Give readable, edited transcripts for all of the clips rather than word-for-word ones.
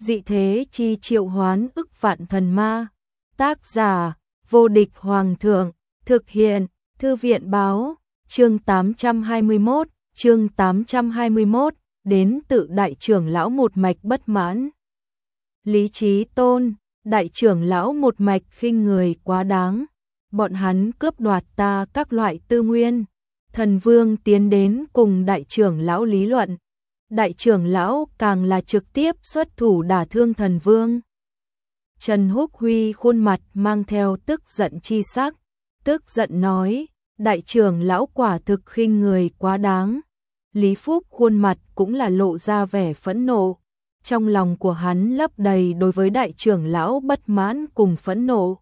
dị thế chi triệu hoán ức vạn thần ma. Tác giả, vô địch hoàng thượng, thực hiện, thư viện báo, chương 821, đến tự đại trưởng lão một mạch bất mãn. Lý Chí Tôn, đại trưởng lão một mạch khinh người quá đáng, bọn hắn cướp đoạt ta các loại tư nguyên. Thần Vương tiến đến cùng đại trưởng lão lý luận, đại trưởng lão càng là trực tiếp xuất thủ đả thương Thần Vương. Trần Húc Huy khuôn mặt mang theo tức giận chi sắc, tức giận nói, đại trưởng lão quả thực khinh người quá đáng. Lý Phúc khuôn mặt cũng là lộ ra vẻ phẫn nộ, trong lòng của hắn lấp đầy đối với đại trưởng lão bất mãn cùng phẫn nộ.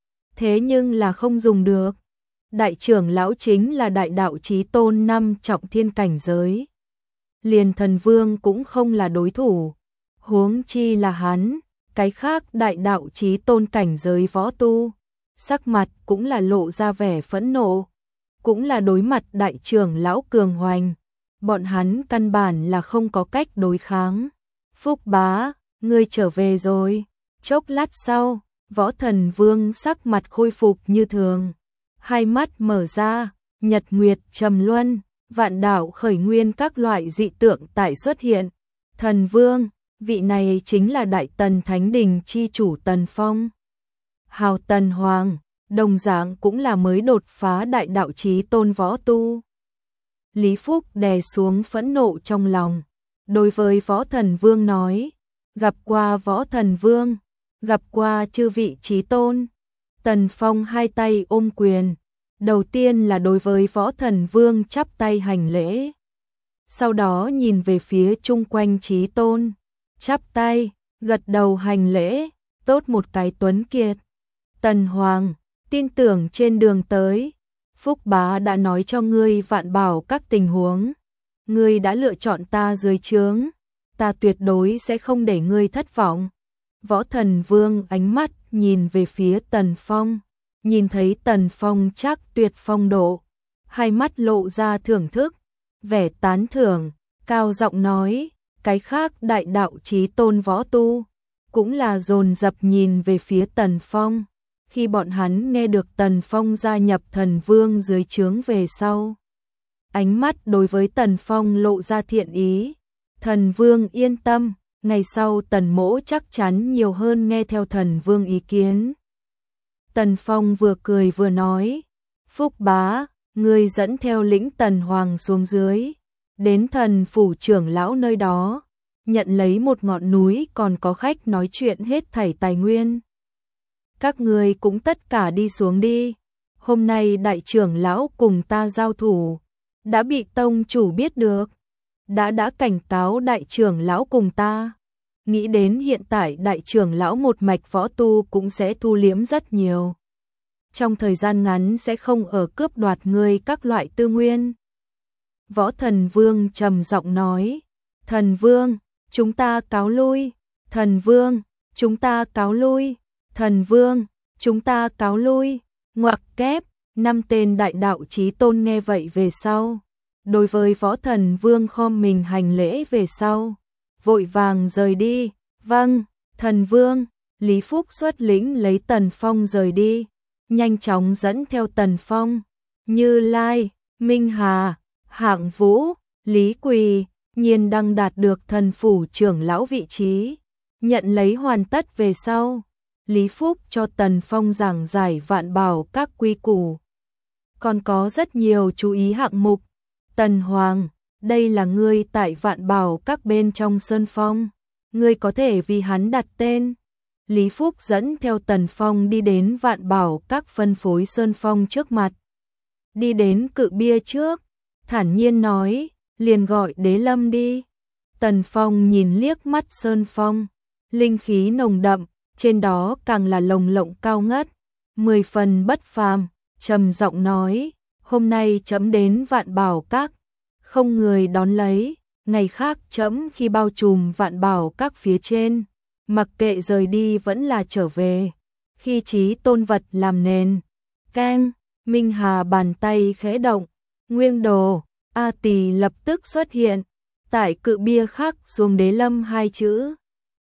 Thế nhưng là không dùng được. Đại trưởng lão chính là đại đạo chí tôn 5 trọng thiên cảnh giới. Liền Thần Vương cũng không là đối thủ, huống chi là hắn, cái khác đại đạo chí tôn cảnh giới võ tu, sắc mặt cũng là lộ ra vẻ phẫn nộ, cũng là đối mặt đại trưởng lão cường hoành, bọn hắn căn bản là không có cách đối kháng. Phúc bá, ngươi trở về rồi. Chốc lát sau, Võ Thần Vương sắc mặt khôi phục như thường, hai mắt mở ra, nhật nguyệt trầm luân, vạn đạo khởi nguyên các loại dị tượng tại xuất hiện. Thần Vương, vị này chính là Đại Tần Thánh Đình chi chủ Tần Phong. Hào Tần Hoàng, đồng dạng cũng là mới đột phá đại đạo chí tôn võ tu. Lý Phúc đè xuống phẫn nộ trong lòng, đối với Võ Thần Vương nói, gặp qua Võ Thần Vương, gặp qua chư vị chí tôn. Tần Phong hai tay ôm quyền, đầu tiên là đối với Võ Thần Vương chắp tay hành lễ, sau đó nhìn về phía chung quanh chí tôn, chắp tay, gật đầu hành lễ, tốt một cái tuấn kiệt. Tần Hoàng, tin tưởng trên đường tới, Phúc bá đã nói cho ngươi vạn bảo các tình huống, ngươi đã lựa chọn ta dưới trướng, ta tuyệt đối sẽ không để ngươi thất vọng. Võ Thần Vương ánh mắt nhìn về phía Tần Phong, nhìn thấy Tần Phong chắc tuyệt phong độ, hai mắt lộ ra thưởng thức, vẻ tán thưởng, cao giọng nói, cái khác đại đạo chí tôn võ tu, cũng là dồn dập nhìn về phía Tần Phong, khi bọn hắn nghe được Tần Phong gia nhập Thần Vương dưới trướng về sau. Ánh mắt đối với Tần Phong lộ ra thiện ý, Thần Vương yên tâm, ngày sau Tần mỗ chắc chắn nhiều hơn nghe theo Thần Vương ý kiến. Tần Phong vừa cười vừa nói, Phúc bá, ngươi dẫn theo lĩnh Tần Hoàng xuống dưới, đến thần phủ trưởng lão nơi đó, nhận lấy một ngọn núi còn có khách nói chuyện hết thảy tài nguyên. Các ngươi cũng tất cả đi xuống đi, hôm nay đại trưởng lão cùng ta giao thủ, đã bị tông chủ biết được, đã cảnh cáo đại trưởng lão cùng ta. Nghĩ đến hiện tại đại trưởng lão một mạch võ tu cũng sẽ thu liếm rất nhiều. Trong thời gian ngắn sẽ không ở cướp đoạt ngươi các loại tư nguyên. Võ Thần Vương trầm giọng nói, Thần Vương, chúng ta cáo lui, Thần Vương, chúng ta cáo lui, Thần Vương, chúng ta cáo lui, ngoặc kép, 5 tên đại đạo chí tôn nghe vậy về sau. Đối với Võ Thần Vương khom mình hành lễ về sau, vội vàng rời đi. Vâng, Thần Vương. Lý Phúc xuất lĩnh lấy Tần Phong rời đi, nhanh chóng dẫn theo Tần Phong, Như Lai, Minh Hà, Hạng Vũ, Lý Quỳ, Nhiên Đăng đạt được thần phủ trưởng lão vị trí, nhận lấy hoàn tất về sau. Lý Phúc cho Tần Phong giảng giải vạn bảo các quy củ, còn có rất nhiều chú ý hạng mục. Tần Hoàng, đây là ngươi tại vạn bảo các bên trong Sơn Phong, ngươi có thể vì hắn đặt tên. Lý Phúc dẫn theo Tần Phong đi đến vạn bảo các phân phối Sơn Phong trước mặt. Đi đến cự bia trước, thản nhiên nói, liền gọi Đế Lâm đi. Tần Phong nhìn liếc mắt Sơn Phong, linh khí nồng đậm, trên đó càng là lồng lộng cao ngất, 10 phần bất phàm, trầm giọng nói, hôm nay trẫm đến vạn bảo các, không người đón lấy, ngày khác trẫm khi bao trùm vạn bảo các phía trên, mặc kệ rời đi vẫn là trở về, khi chí tôn vật làm nền. Keng, Minh Hà bàn tay khẽ động, nguyên đồ, A Tỳ lập tức xuất hiện, tại cự bia khắc xuống Đế Lâm 2 chữ.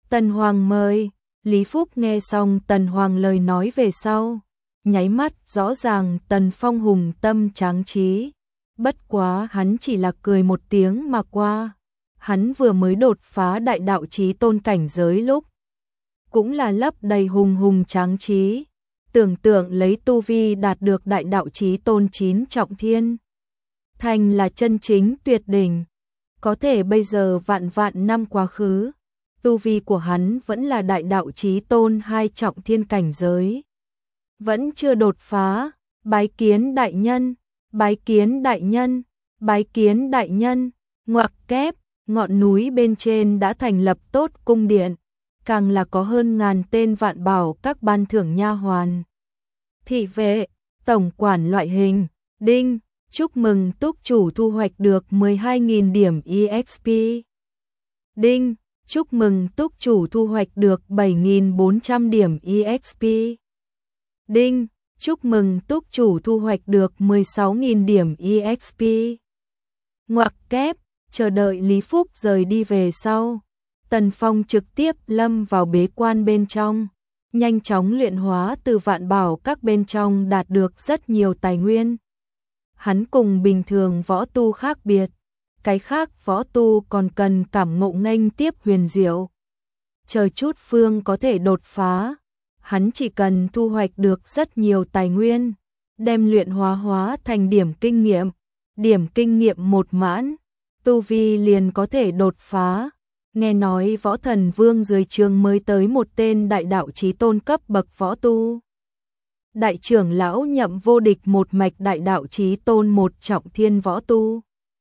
Tần Hoàng mời. Lý Phúc nghe xong Tần Hoàng lời nói về sau, nháy mắt rõ ràng Tần Phong hùng tâm tráng trí. Bất quá hắn chỉ là cười một tiếng mà qua. Hắn vừa mới đột phá đại đạo chí tôn cảnh giới lúc, cũng là lấp đầy hùng hùng tráng trí. Tưởng tượng lấy tu vi đạt được đại đạo chí tôn 9 trọng thiên, thành là chân chính tuyệt đỉnh. Có thể bây giờ vạn vạn năm quá khứ, tu vi của hắn vẫn là đại đạo chí tôn 2 trọng thiên cảnh giới. Vẫn chưa đột phá. Bái kiến đại nhân, bái kiến đại nhân, bái kiến đại nhân. Ngoặc kép, ngọn núi bên trên đã thành lập tốt cung điện, càng là có hơn ngàn tên vạn bảo các ban thưởng nha hoàn, thị vệ, tổng quản loại hình. Đinh, chúc mừng túc chủ thu hoạch được 12.000 điểm EXP. Đinh, chúc mừng túc chủ thu hoạch được 7.400 điểm EXP. Đinh, chúc mừng túc chủ thu hoạch được 16.000 điểm EXP. Ngoặc kép, chờ đợi Lý Phúc rời đi về sau, Tần Phong trực tiếp lâm vào bế quan bên trong, nhanh chóng luyện hóa từ vạn bảo các bên trong đạt được rất nhiều tài nguyên. Hắn cùng bình thường võ tu khác biệt, cái khác võ tu còn cần cảm ngộ nghênh tiếp huyền diệu, chờ chút phương có thể đột phá. Hắn chỉ cần thu hoạch được rất nhiều tài nguyên, đem luyện hóa thành điểm kinh nghiệm một mãn, tu vi liền có thể đột phá. Nghe nói Võ Thần Vương dưới trướng mới tới một tên đại đạo chí tôn cấp bậc võ tu. Đại trưởng lão Nhậm Vô Địch một mạch đại đạo chí tôn 1 trọng thiên võ tu.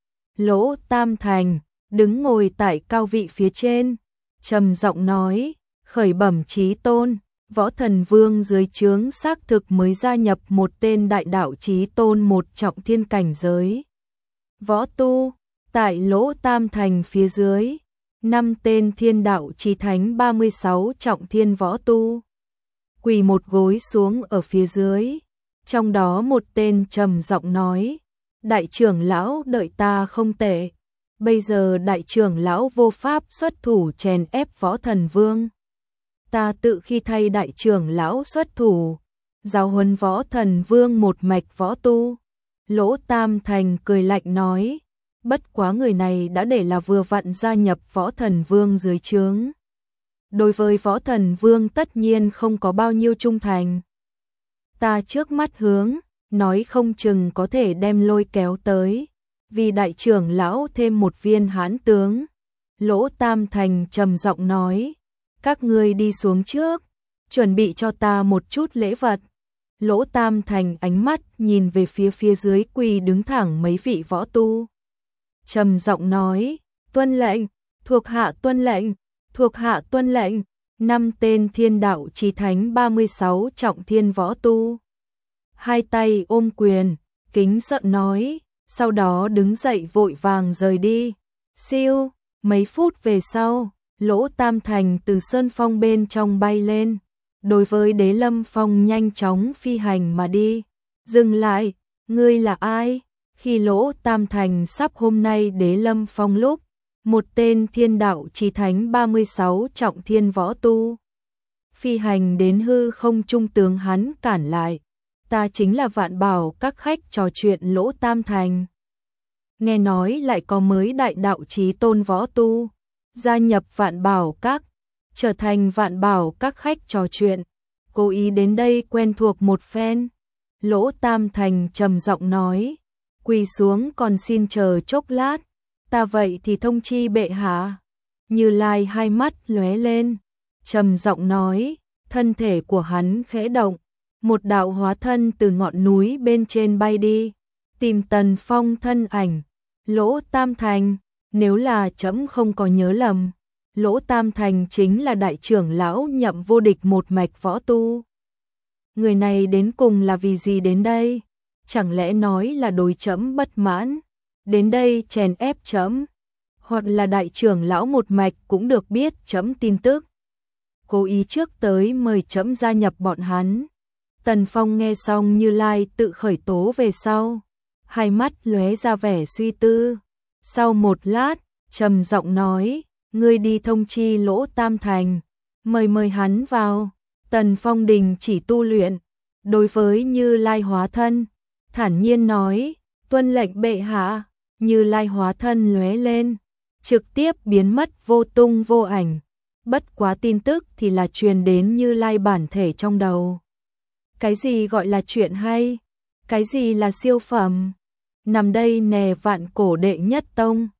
Lỗ Tam Thành đứng ngồi tại cao vị phía trên, trầm giọng nói: "Khởi bẩm chí tôn, Võ Thần Vương dưới trướng xác thực mới gia nhập một tên đại đạo chí tôn 1 trọng thiên cảnh giới võ tu." Tại Lỗ Tam Thành phía dưới, 5 tên thiên đạo chí thánh 36 trọng thiên võ tu quỳ một gối xuống ở phía dưới. Trong đó một tên trầm giọng nói: "Đại trưởng lão đợi ta không tệ, bây giờ đại trưởng lão vô pháp xuất thủ chèn ép Võ Thần Vương, ta tự khi thay đại trưởng lão xuất thủ, giáo huấn Võ Thần Vương một mạch võ tu." Lỗ Tam Thành cười lạnh nói: "Bất quá người này đã để là vừa vặn gia nhập Võ Thần Vương dưới trướng, đối với Võ Thần Vương tất nhiên không có bao nhiêu trung thành. Ta trước mắt hướng, nói không chừng có thể đem lôi kéo tới, vì đại trưởng lão thêm một viên hãn tướng." Lỗ Tam Thành trầm giọng nói: "Các ngươi đi xuống trước, chuẩn bị cho ta một chút lễ vật." Lỗ Tam Thành ánh mắt nhìn về phía dưới quỳ đứng thẳng mấy vị võ tu, trầm giọng nói: "Tuân lệnh, thuộc hạ tuân lệnh, thuộc hạ tuân lệnh." 5 tên thiên đạo chí thánh 36 trọng thiên võ tu, hai tay ôm quyền, kính sợ nói, sau đó đứng dậy vội vàng rời đi. Siêu, mấy phút về sau, Lỗ Tam Thành từ sơn phong bên trong bay lên, đối với Đế Lâm Phong nhanh chóng phi hành mà đi. "Dừng lại, ngươi là ai?" Khi Lỗ Tam Thành sắp hôm nay Đế Lâm Phong lúc, một tên thiên đạo chí thánh 36 trọng thiên võ tu phi hành đến hư không trung tướng hắn cản lại. "Ta chính là vạn bảo các khách trò chuyện Lỗ Tam Thành. Nghe nói lại có mới đại đạo chí tôn võ tu gia nhập vạn bảo các, trở thành vạn bảo các khách trò chuyện, cố ý đến đây quen thuộc một phen." Lỗ Tam Thành trầm giọng nói: "Quỳ xuống còn xin chờ chốc lát, ta vậy thì thông chi bệ hạ." Như Lai hai mắt lóe lên, trầm giọng nói, thân thể của hắn khẽ động, một đạo hóa thân từ ngọn núi bên trên bay đi, tìm Tần Phong thân ảnh. "Lỗ Tam Thành, nếu là trẫm không có nhớ lầm, Lỗ Tam Thành chính là đại trưởng lão Nhậm Vô Địch một mạch võ tu. Người này đến cùng là vì gì đến đây? Chẳng lẽ nói là đối trẫm bất mãn, đến đây chèn ép trẫm, hoặc là đại trưởng lão một mạch cũng được biết trẫm tin tức, cố ý trước tới mời trẫm gia nhập bọn hắn." Tần Phong nghe xong Như Lai tự khởi tố về sau, hai mắt lóe ra vẻ suy tư. Sau một lát, trầm giọng nói: ngươi đi thông chi Lỗ Tam Thành, mời hắn vào. Tần Phong Đình chỉ tu luyện, đối với Như Lai hóa thân, thản nhiên nói, tuân lệnh bệ hạ. Như Lai hóa thân lóe lên, trực tiếp biến mất vô tung vô ảnh. Bất quá tin tức thì là truyền đến Như Lai bản thể trong đầu. Cái gì gọi là chuyện hay? Cái gì là siêu phẩm? Nằm đây nè, vạn cổ đệ nhất tông.